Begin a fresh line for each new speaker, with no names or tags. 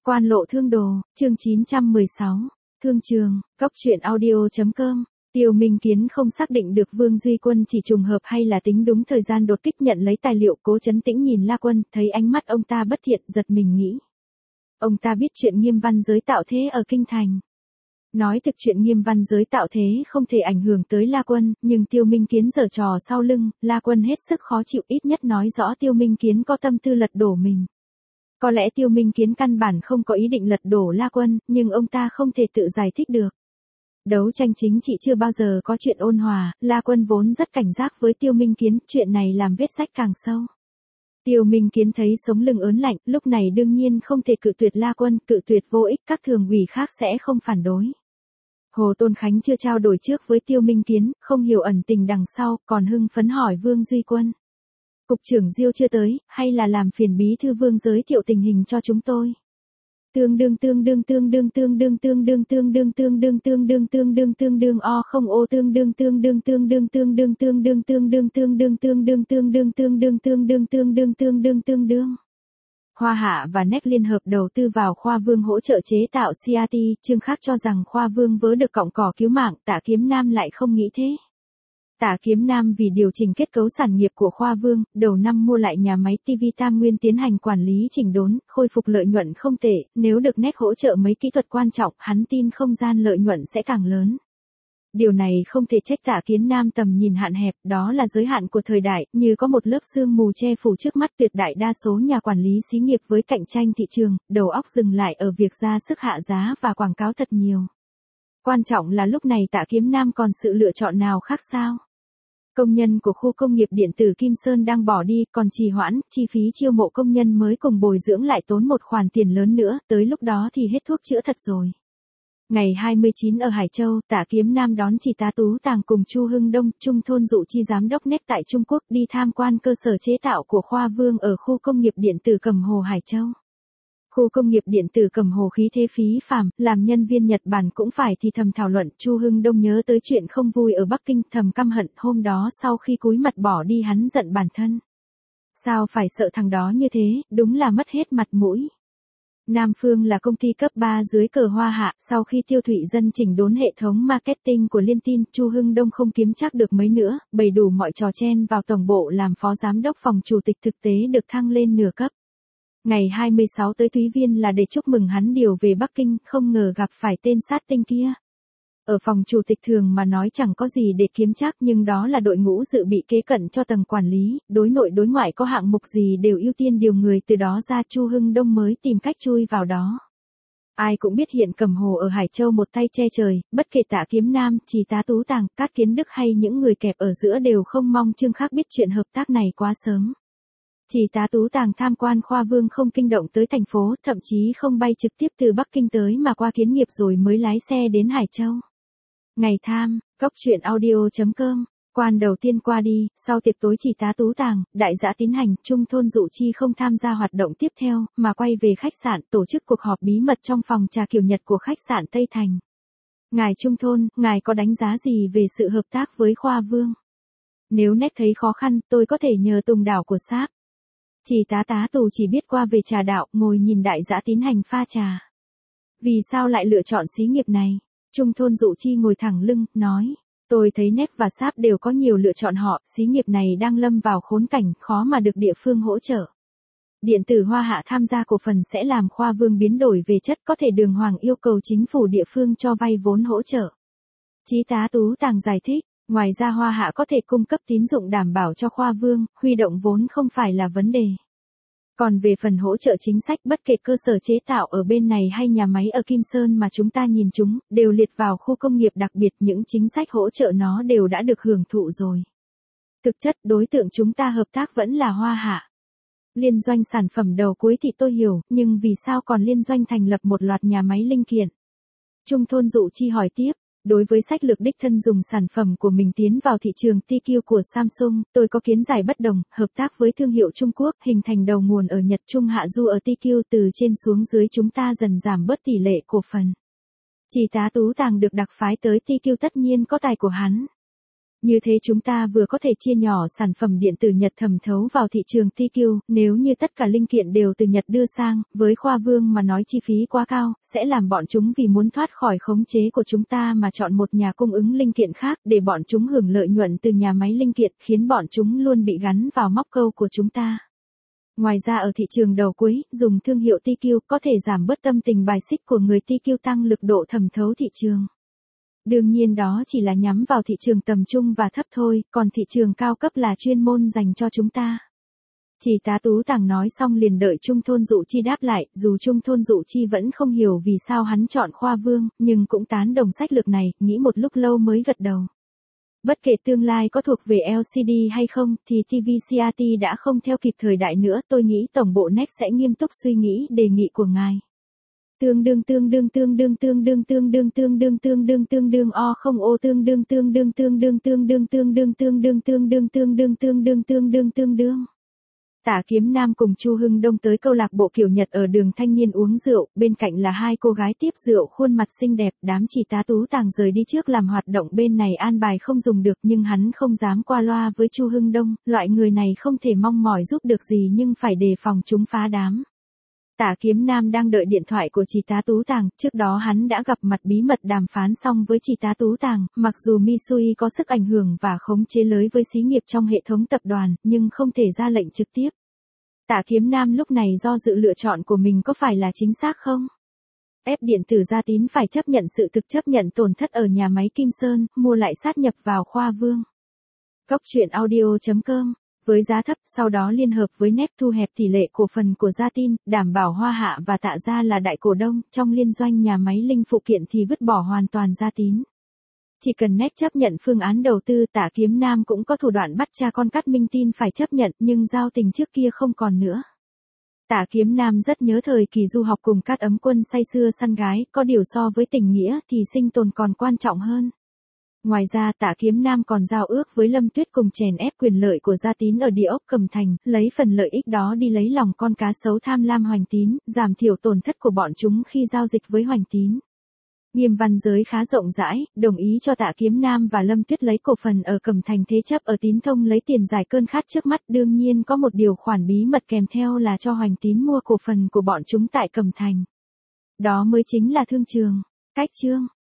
Quan lộ thương đồ, chương 916. Thương trường, góc truyện audio.com. Tiêu Minh Kiến không xác định được Vương Duy Quân chỉ trùng hợp hay là tính đúng thời gian đột kích nhận lấy tài liệu. Cố Chấn Tĩnh nhìn La Quân, thấy ánh mắt ông ta bất thiện, giật mình nghĩ. Ông ta biết chuyện Nghiêm Văn giới tạo thế ở Kinh Thành. Nói thực chuyện Nghiêm Văn giới tạo thế không thể ảnh hưởng tới La Quân, nhưng Tiêu Minh Kiến giở trò sau lưng, La Quân hết sức khó chịu, ít nhất nói rõ Tiêu Minh Kiến có tâm tư lật đổ mình. Có lẽ Tiêu Minh Kiến căn bản không có ý định lật đổ La Quân, nhưng ông ta không thể tự giải thích được. Đấu tranh chính trị chưa bao giờ có chuyện ôn hòa, La Quân vốn rất cảnh giác với Tiêu Minh Kiến, chuyện này làm vết rách càng sâu. Tiêu Minh Kiến thấy sống lưng ớn lạnh, lúc này đương nhiên không thể cự tuyệt La Quân, cự tuyệt vô ích, các thường ủy khác sẽ không phản đối. Hồ Tôn Khánh chưa trao đổi trước với Tiêu Minh Kiến, không hiểu ẩn tình đằng sau, còn hưng phấn hỏi Vương Duy Quân. Cục trưởng Diêu chưa tới, hay là làm phiền bí thư Vương giới thiệu tình hình cho chúng tôi. O không ô Hoa Hạ và NEC liên hợp đầu tư vào Khoa Vương hỗ trợ chế tạo CRT, Trương Khắc cho rằng Khoa Vương vớ được cọng cỏ cứu mạng, Tạ Kiếm Nam lại không nghĩ thế. Tạ Kiếm Nam vì điều chỉnh kết cấu sản nghiệp của Khoa Vương, đầu năm mua lại nhà máy TV Tam Nguyên tiến hành quản lý chỉnh đốn, khôi phục lợi nhuận không tệ, nếu được NEC hỗ trợ mấy kỹ thuật quan trọng, hắn tin không gian lợi nhuận sẽ càng lớn. Điều này không thể trách Tạ Kiếm Nam tầm nhìn hạn hẹp, đó là giới hạn của thời đại, như có một lớp sương mù che phủ trước mắt tuyệt đại đa số nhà quản lý xí nghiệp với cạnh tranh thị trường, đầu óc dừng lại ở việc ra sức hạ giá và quảng cáo thật nhiều. Quan trọng là lúc này Tạ Kiếm Nam còn sự lựa chọn nào khác sao? Công nhân của khu công nghiệp điện tử Kim Sơn đang bỏ đi, còn trì hoãn, chi phí chiêu mộ công nhân mới cùng bồi dưỡng lại tốn một khoản tiền lớn nữa, tới lúc đó thì hết thuốc chữa thật rồi. Ngày 29 ở Hải Châu, Tạ Kiếm Nam đón Chỉ tá Tú Tàng cùng Chu Hưng Đông, Trung Thôn Dụ Chi giám đốc NEC tại Trung Quốc đi tham quan cơ sở chế tạo của Khoa Vương ở khu công nghiệp điện tử Cẩm Hồ Hải Châu. Khu công nghiệp điện tử Cẩm Hồ khí thế phí phàm, làm nhân viên Nhật Bản cũng phải thì thầm thảo luận. Chu Hưng Đông nhớ tới chuyện không vui ở Bắc Kinh, thầm căm hận, hôm đó sau khi cúi mặt bỏ đi hắn giận bản thân. Sao phải sợ thằng đó như thế, đúng là mất hết mặt mũi. Nam Phương là công ty cấp 3 dưới cờ Hoa Hạ, sau khi Tiêu Thụy Dân chỉnh đốn hệ thống marketing của Liên Tin, Chu Hưng Đông không kiếm chắc được mấy nữa, bày đủ mọi trò chen vào tổng bộ làm phó giám đốc phòng chủ tịch, thực tế được thăng lên nửa cấp. Ngày 26 tới Thúy Viên là để chúc mừng hắn điều về Bắc Kinh, không ngờ gặp phải tên sát tinh kia. Ở phòng chủ tịch thường mà nói chẳng có gì để kiếm chắc, nhưng đó là đội ngũ dự bị kế cận cho tầng quản lý, đối nội đối ngoại có hạng mục gì đều ưu tiên điều người từ đó ra. Chu Hưng Đông mới tìm cách chui vào đó. Ai cũng biết hiện Cẩm Hồ ở Hải Châu một tay che trời, bất kể Tạ Kiếm Nam, Chỉ tá Tú Tàng, Cát Kiến Đức hay những người kẹp ở giữa đều không mong Trương Khắc biết chuyện hợp tác này quá sớm. Chỉ tá Tú Tàng tham quan Khoa Vương không kinh động tới thành phố, thậm chí không bay trực tiếp từ Bắc Kinh tới mà qua Kiến Nghiệp rồi mới lái xe đến Hải Châu. Ngày tham, góc truyện audio.com. Quan đầu tiên qua đi, sau tiệc tối Chỉ tá Tú Tàng, đại dã Tín Hành, Trung Thôn Dụ Chi không tham gia hoạt động tiếp theo, mà quay về khách sạn tổ chức cuộc họp bí mật trong phòng trà kiểu Nhật của khách sạn Tây Thành. Ngài Trung Thôn, ngài có đánh giá gì về sự hợp tác với Khoa Vương? Nếu NEC thấy khó khăn, tôi có thể nhờ Tùng Đảo của Sáp. Chỉ tá Tù chỉ biết qua về trà đạo, ngồi nhìn đại dã Tín Hành pha trà. Vì sao lại lựa chọn xí nghiệp này? Trung Thôn Dụ Chi ngồi thẳng lưng, nói. Tôi thấy NEC và Sáp đều có nhiều lựa chọn họ, xí nghiệp này đang lâm vào khốn cảnh, khó mà được địa phương hỗ trợ. Điện tử Hoa Hạ tham gia cổ phần sẽ làm Khoa Vương biến đổi về chất, có thể đường hoàng yêu cầu chính phủ địa phương cho vay vốn hỗ trợ. Chí tá Tú Tàng giải thích. Ngoài ra Hoa Hạ có thể cung cấp tín dụng đảm bảo cho Khoa Vương, huy động vốn không phải là vấn đề. Còn về phần hỗ trợ chính sách, bất kể cơ sở chế tạo ở bên này hay nhà máy ở Kim Sơn mà chúng ta nhìn chúng, đều liệt vào khu công nghiệp đặc biệt, những chính sách hỗ trợ nó đều đã được hưởng thụ rồi. Thực chất, đối tượng chúng ta hợp tác vẫn là Hoa Hạ. Liên doanh sản phẩm đầu cuối thì tôi hiểu, nhưng vì sao còn liên doanh thành lập một loạt nhà máy linh kiện? Trung Thôn Dụ Chi hỏi tiếp. Đối với sách lược đích thân dùng sản phẩm của mình tiến vào thị trường TQ của Samsung, tôi có kiến giải bất đồng, hợp tác với thương hiệu Trung Quốc, hình thành đầu nguồn ở Nhật Trung Hạ Du ở TQ, từ trên xuống dưới chúng ta dần giảm bớt tỷ lệ cổ phần. Chỉ tá Tú Tàng được đặc phái tới TQ tất nhiên có tài của hắn. Như thế chúng ta vừa có thể chia nhỏ sản phẩm điện tử Nhật thẩm thấu vào thị trường TQ, nếu như tất cả linh kiện đều từ Nhật đưa sang, với Khoa Vương mà nói chi phí quá cao, sẽ làm bọn chúng vì muốn thoát khỏi khống chế của chúng ta mà chọn một nhà cung ứng linh kiện khác để bọn chúng hưởng lợi nhuận từ nhà máy linh kiện, khiến bọn chúng luôn bị gắn vào móc câu của chúng ta. Ngoài ra ở thị trường đầu cuối, dùng thương hiệu TQ có thể giảm bớt tâm tình bài xích của người TQ, tăng lực độ thẩm thấu thị trường. Đương nhiên đó chỉ là nhắm vào thị trường tầm trung và thấp thôi, còn thị trường cao cấp là chuyên môn dành cho chúng ta. Chỉ tá Tú Tàng nói xong liền đợi Trung Thôn Dụ Chi đáp lại, dù Trung Thôn Dụ Chi vẫn không hiểu vì sao hắn chọn Khoa Vương, nhưng cũng tán đồng sách lược này, nghĩ một lúc lâu mới gật đầu. Bất kể tương lai có thuộc về LCD hay không, thì TV CRT đã không theo kịp thời đại nữa, tôi nghĩ tổng bộ NEC sẽ nghiêm túc suy nghĩ đề nghị của ngài. Tương đương o không ô tương đương Tả Kiếm Nam cùng Chu Hưng Đông tới câu lạc bộ kiểu Nhật ở đường Thanh Niên uống rượu, bên cạnh là hai cô gái tiếp rượu khuôn mặt xinh đẹp, đám chỉ tá Tú Tàng rời đi trước làm hoạt động bên này an bài không dùng được nhưng hắn không dám qua loa với Chu Hưng Đông, loại người này không thể mong mỏi giúp được gì nhưng phải đề phòng chúng phá đám. Tả Kiếm Nam đang đợi điện thoại của chị tá Tú Tàng, trước đó hắn đã gặp mặt bí mật đàm phán xong với chị tá Tú Tàng, mặc dù Misui có sức ảnh hưởng và khống chế lớn với xí nghiệp trong hệ thống tập đoàn, nhưng không thể ra lệnh trực tiếp. Tả Kiếm Nam lúc này do dự lựa chọn của mình có phải là chính xác không? Ép điện tử Gia Tín phải chấp nhận sự thực chấp nhận tổn thất ở nhà máy Kim Sơn, mua lại sát nhập vào Khoa Vương. Cốc truyện audio.com với giá thấp, sau đó liên hợp với NEC thu hẹp tỷ lệ cổ phần của Gia Tin, đảm bảo Hoa Hạ và Tạ Gia là đại cổ đông, trong liên doanh nhà máy linh phụ kiện thì vứt bỏ hoàn toàn Gia Tín. Chỉ cần NEC chấp nhận phương án đầu tư, Tả Kiếm Nam cũng có thủ đoạn bắt cha con Cát Minh Tin phải chấp nhận, nhưng giao tình trước kia không còn nữa. Tả Kiếm Nam rất nhớ thời kỳ du học cùng Cát Ấm Quân say sưa săn gái, có điều so với tình nghĩa thì sinh tồn còn quan trọng hơn. Ngoài ra Tả Kiếm Nam còn giao ước với Lâm Tuyết cùng chèn ép quyền lợi của Gia Tín ở địa ốc Cẩm Thành, lấy phần lợi ích đó đi lấy lòng con cá sấu tham lam Hoành Tín, giảm thiểu tổn thất của bọn chúng khi giao dịch với Hoành Tín. Nghiêm văn giới khá rộng rãi, đồng ý cho Tả Kiếm Nam và Lâm Tuyết lấy cổ phần ở Cẩm Thành thế chấp ở Tín Thông lấy tiền giải cơn khát trước mắt, đương nhiên có một điều khoản bí mật kèm theo là cho Hoành Tín mua cổ phần của bọn chúng tại Cẩm Thành. Đó mới chính là thương trường. Cách chương